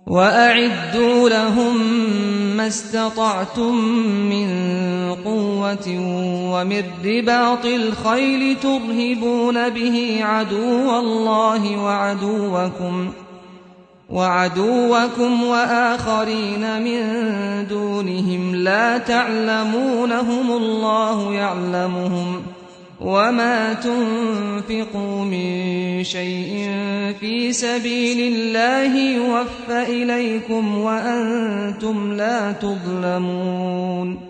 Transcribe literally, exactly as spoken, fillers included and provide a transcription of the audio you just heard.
وأعدوا لهم ما استطعتم من قوة ومن رباط الخيل ترهبون به عدو الله وعدوكم وعدوكم وآخرين من دونهم لا تعلمونهم الله يعلمهم وما تنفقوا من شيء في سبيل الله يوفى إليكم وأنتم لا تظلمون